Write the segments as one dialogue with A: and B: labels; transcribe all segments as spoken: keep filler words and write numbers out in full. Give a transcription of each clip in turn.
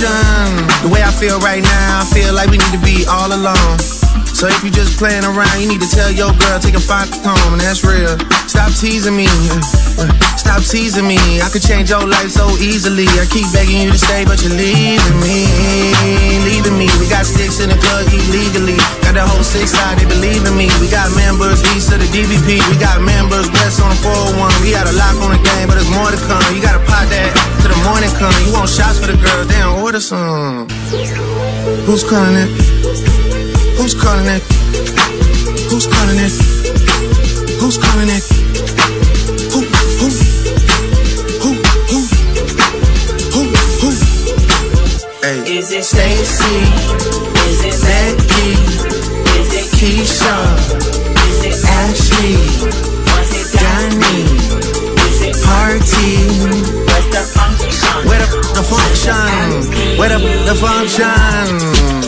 A: function. The way I feel right now, I feel like we need to be all alone. So if you just playing around, you need to tell your girl, take a fight home, and that's real. Stop teasing me, stop teasing me. I could change your life so easily. I keep begging you to stay, but you're leaving me, leaving me. We got sticks in the club illegally. Got the whole six side, they believe in me. We got members east of the D V P. We got members west on the four oh one. We got a lock on the game, but there's more to come. You gotta pot that till the morning come. You want shots for the girls, they don't order some. Who's calling it? Who's calling it? Who's calling it? Who's calling it? Who, who, who, who, who, who? Hey. Is it Stacy? Is it Becky? Is it Keisha? Is it Ashley? Was it Danny? Is it Party? Where's the function? Where the, the function? Where the, the function?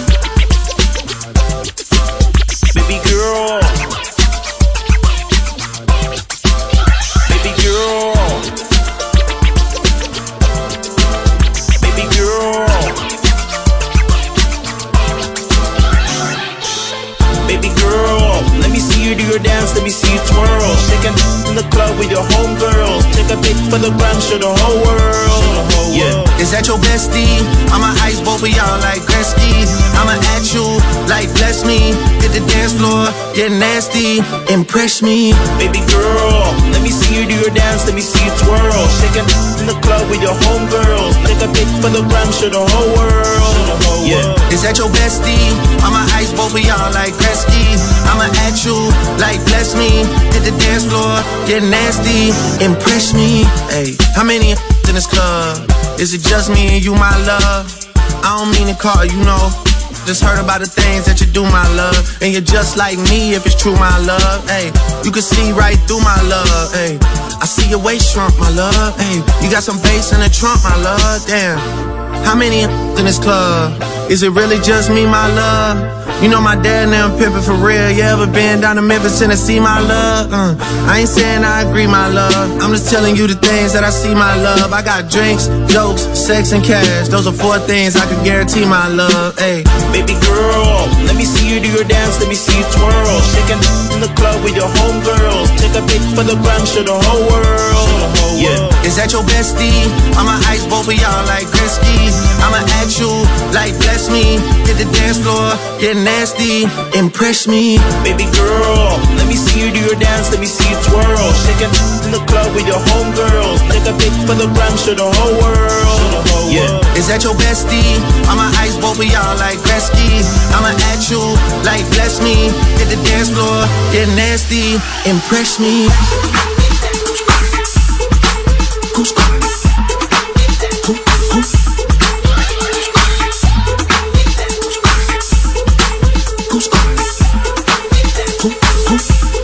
A: Baby girl, baby girl, baby girl, baby girl. Let me see you do your dance, let me see you twirl. Shake it in the club with your homegirls. Take a pic for the gram, show the whole world. Yeah. Is that your bestie? I'ma ice both of y'all like Gretzky. I'ma at you like bless me. Hit the dance floor, get nasty, impress me. Baby girl, let me see you do your dance, let me see you twirl. Shake it in the club with your homegirls. Take a pic for the gram, show the whole world. Yeah. Is that your bestie? I'ma ice both of y'all like Gretzky. I'ma at you like bless me. Hit the dance floor, get nasty, impress me. Hey, how many in this club? Is it just me and you, my love? I don't mean to call you, know. Just heard about the things that you do, my love. And you're just like me if it's true, my love. Hey, you can see right through my love. Hey, I see your waist shrunk, my love. Hey, you got some bass in the trunk, my love. Damn, how many in this club? Is it really just me, my love? You know my dad and them pimpin' for real. You ever been down to Memphis, Tennessee, my love? Uh, I ain't saying I agree, my love. I'm just telling you the things that I see, my love. I got drinks, jokes, sex, and cash. Those are four things I can guarantee, my love. Hey, baby girl, let me see you do your dance, let me see you twirl. Shaking in the club with your homegirls. Take a pic for the gram, show the whole world. Yeah. Is that your bestie? I'ma ice both of y'all like Gretzky. I'ma at you like bless me. Hit the dance floor, get nasty, impress me. Baby girl, let me see you do your dance, let me see you twirl. Shaking in the club with your homegirls. Take a pic for the gram, show the whole world. Yeah. Is that your bestie? I'ma ice both of y'all like Gretzky. I'ma at you like bless me. Hit the dance floor, get nasty, impress me. Who's calling? Who, who? Who's calling? Who, who?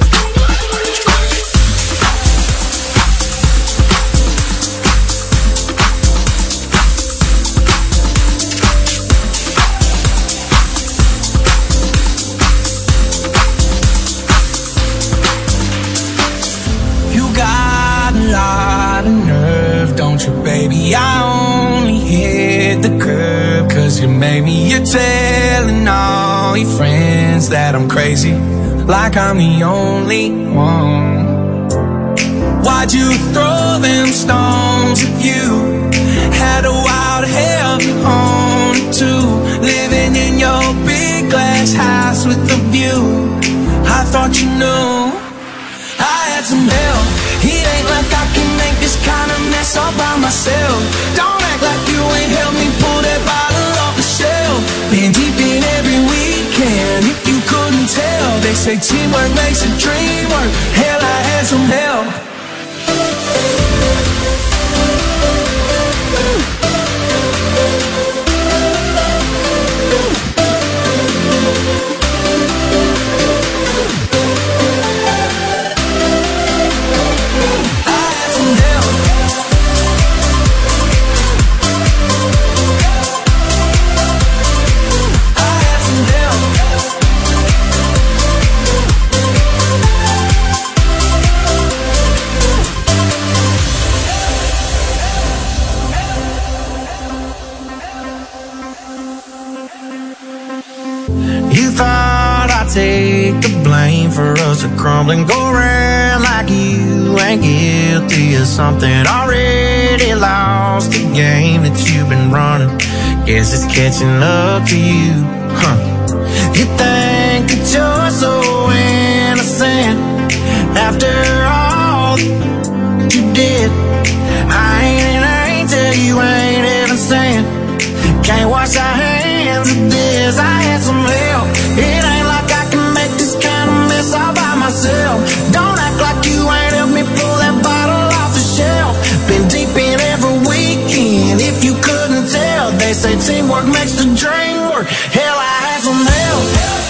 A: You got a lot of nerve, don't you, baby? I only hit the curb 'cause you made me. You're telling all your friends that I'm crazy, like I'm the only one. Why'd you throw them stones if you had a wild hell of your own too? Living in your big glass house with a view. I thought you knew I had some help. It ain't like I can make this kind of mess all by myself. Don't act like you ain't helped me pull that bottle off the shelf. Been deep in every weekend, if you couldn't tell. They say teamwork makes a dream work. Hell, I had some help. take the blame for us to crumble and go around like you ain't guilty of something already lost the game that you've been running. Guess it's catching up to you, huh? You think that you're so innocent after all you did. I ain't an angel, you ain't even saying. Can't wash our hands of this. I had some help. It ain't like I can make this kind of mess all by myself. Don't act like you ain't helped me pull that bottle off the shelf. Been deep in every weekend, if you couldn't tell. They say teamwork makes the dream work. Hell, I had some help.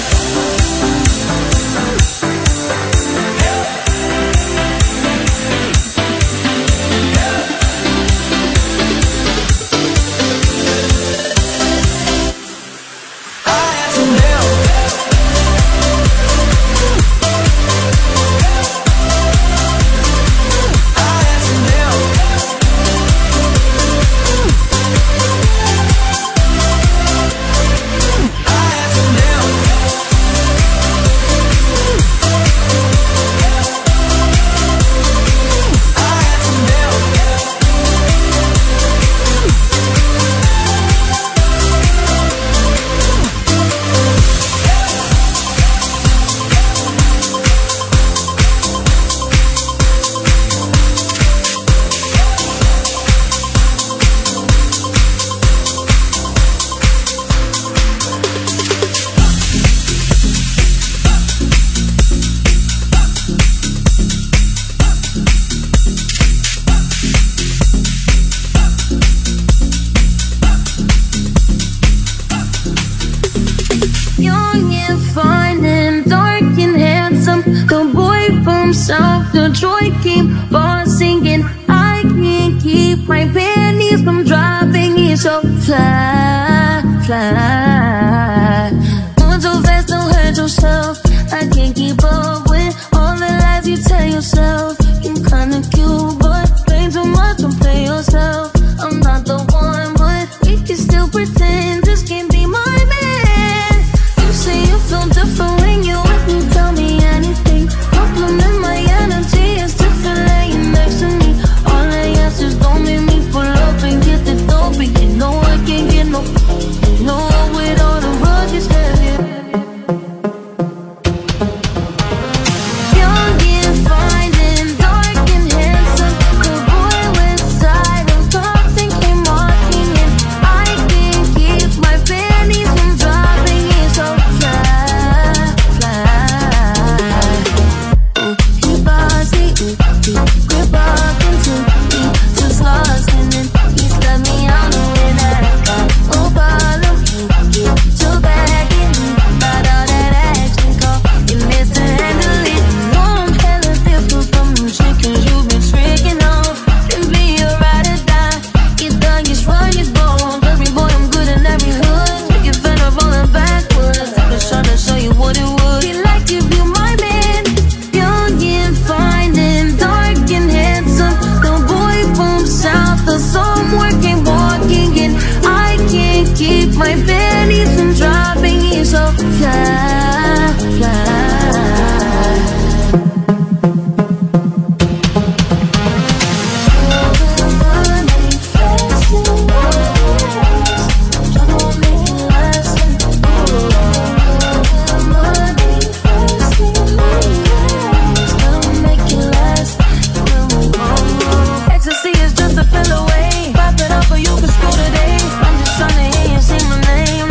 B: Detroit keep on singing. I can't keep my panties from dropping. It's so fly, fly. Moving so fast, don't hurt yourself. I can't keep up with all the lies you tell yourself. You kinda cute, but play too much, don't play yourself. I'm not the one, but we can still pretend this can't be my man. You say you feel different when you with me, tell me anything. Compliment my energy, it's different laying next to me. All I ask is don't make me pull up and get the dope. But you know I can't get no, no with all the rugged heavy. Young and fine and dark and handsome, the boy with side of thoughts and came walking in. I can't keep my panties from dropping. It's so fly, fly. He buys me, grip up into me, just lost in it. He stepped me out the way that I got. Oh, bottom, get your back in me. Got all that action call, you missed to handle it. You know I'm hella different from them chickens you've been tricking off. Can be a ride or die, you thug, you run, you go. Every boy, I'm good in every hood. Make it fed up rolling backwards. Take a shot to show you what it would be like if you my man. Young and fine and dark and handsome, the boy from south of somewhere came walking in. I can't keep my panties from dropping. He's so fly, fly. Ecstasy is just a pill away. Pop it up or you can screw today. I'm just trying to hear you say my name.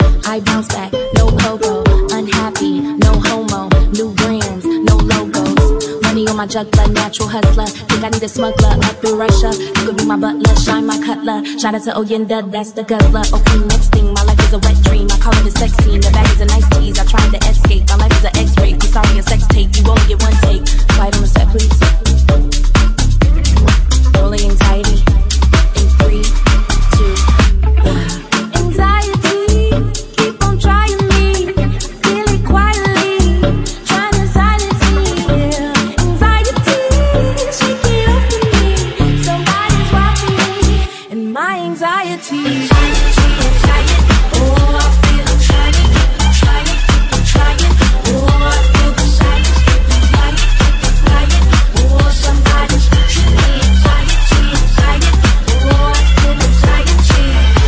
C: I bounce back, no pogo. Unhappy, no homo. New brands, no logos. Money on my juggler, natural hustler. Think I need a smuggler up in Russia. You could be my butler, shine my cutler. Shout out to Oyenda, that's the guzzler. Okay, next thing, my life is a wet dream. I call it a sex scene, the bag is a nice tease. I tried to escape, my life is an x-ray. I'm sorry, a sex tape, you only get one take. Quiet on the set, please. Rolling anxiety in three, two, one. Anxiety, keep on trying me. Feel it quietly, trying to silence me. Anxiety, shake it off of me. Somebody's watching me, and my anxiety. Anxiety, anxiety, oh, I feel I'm trying, I'm trying, I'm trying. Oh, I feel the silence, lying, lying. Oh, somebody's watching me. Anxiety, anxiety, oh, I feel anxiety.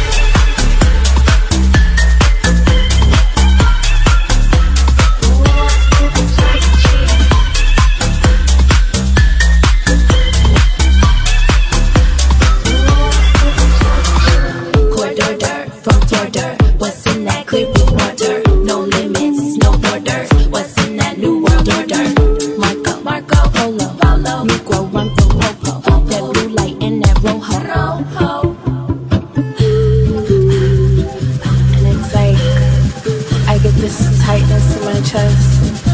C: Corridor from Florida, what's in that clear blue water? No limits, no borders. What's in that new world order? Marco, Marco Polo, Polo, Negro run for Popo. That blue light in that rojo, rojo. And it's like I get this tightness in my chest,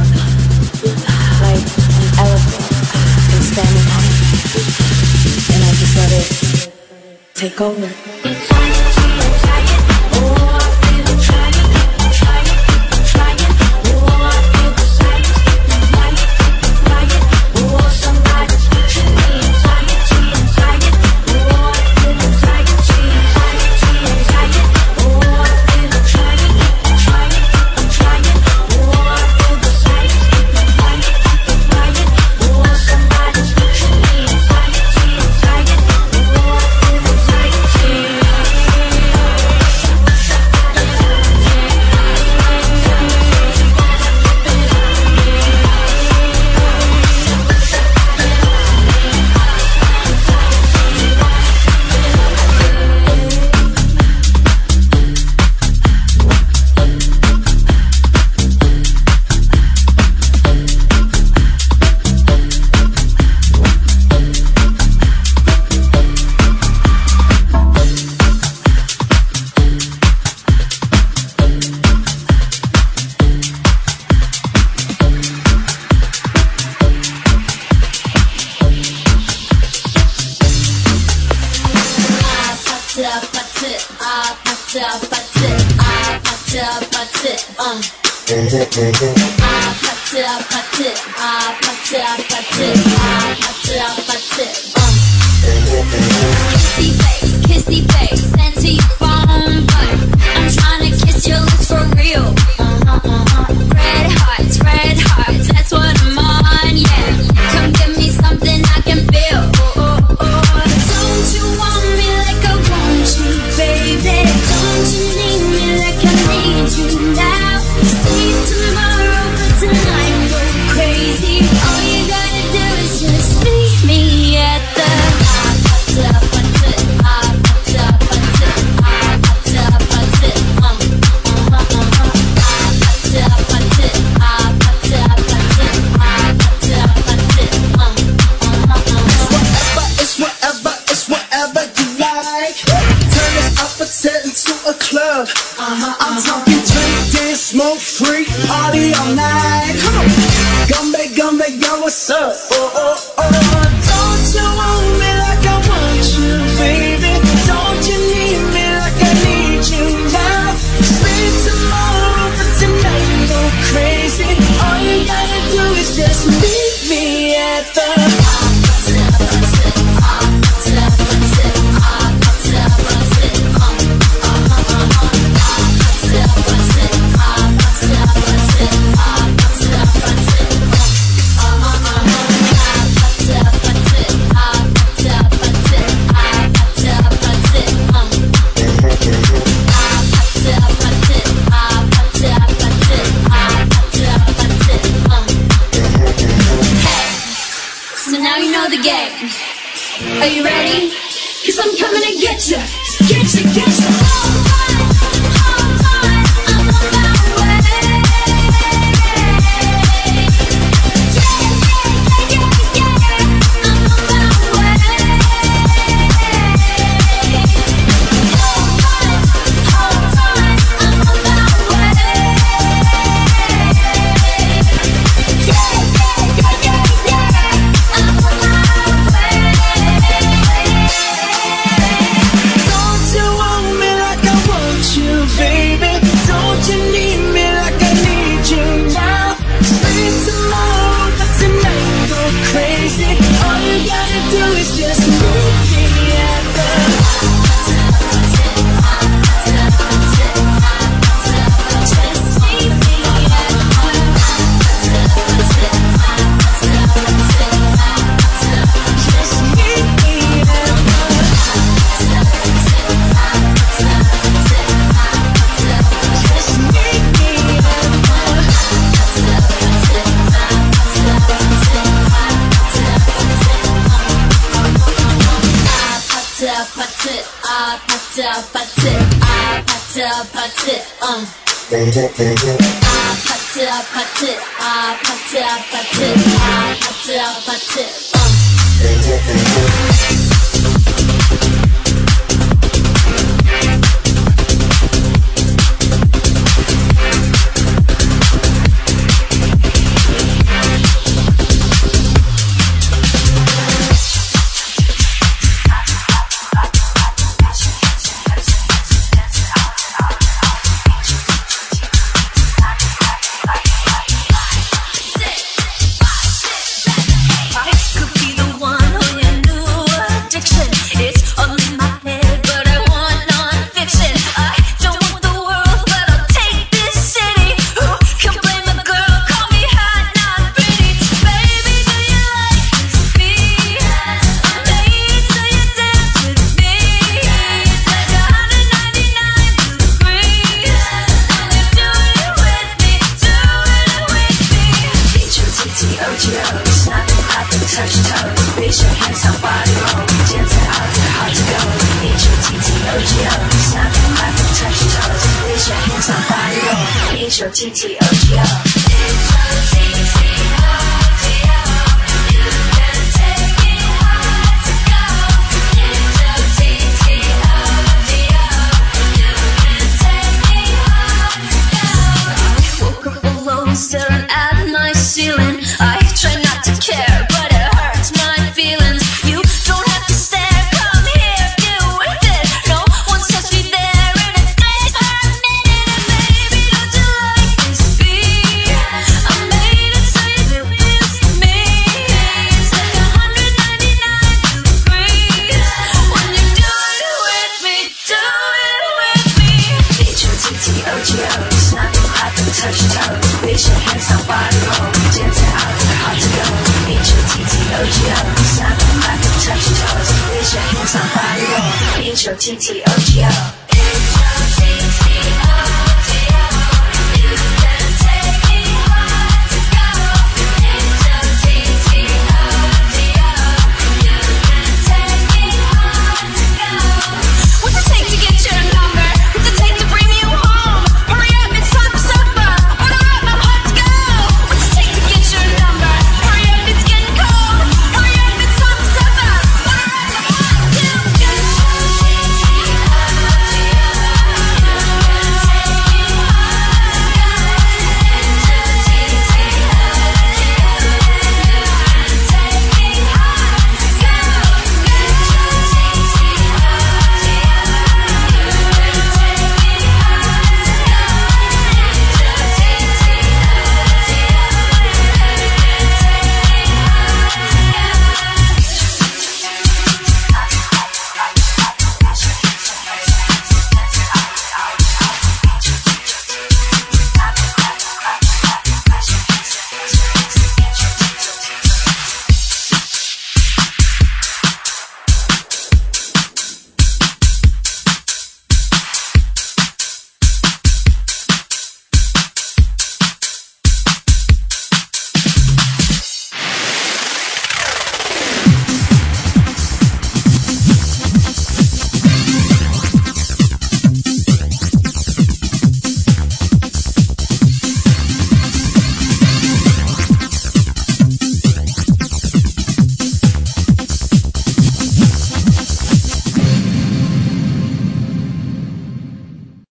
C: like an elephant is standing on it, and I just let it take over. Anxiety, anxiety, oh, I feel I'm trying, I'm trying, I'm trying. Oh, I feel the silence, lying, lying. Oh, somebody's watching me. Anxiety, anxiety, oh, I feel anxiety. Anxiety, anxiety, oh, I feel I'm trying, I'm trying, I'm trying. Oh, I feel the silence, lying, lying. Oh, somebody's watching me. Anxiety, anxiety, oh, I feel anxiety. Kissy face, kissy face, send to your phone, but I'm trying to kiss your lips for real. Uh-huh, uh-huh. Red hearts, red hearts, that's what I'm on, yeah. Come give me something I can feel. Oh, oh, oh. Don't you want me like I want you, baby? Don't you need me like I need you now? See tomorrow, but tonight go crazy. All you gotta do is just meet me at the
A: I'm talking drink, dance, smoke, free, party all night. Come on, Gumbe, Gumbe, yo, what's up? Oh, oh, oh. Don't you want me like I want you, baby? Don't you need me like I need you now? Sleep tomorrow, but tonight go crazy. All you gotta do is just meet me at the
B: Are you ready? Cause I'm coming to get you, get you, get you. Hold on, hold on. 아파트 어 아파트 아파트 아파트 아파트 아파트 아파트 어 H O T T O G O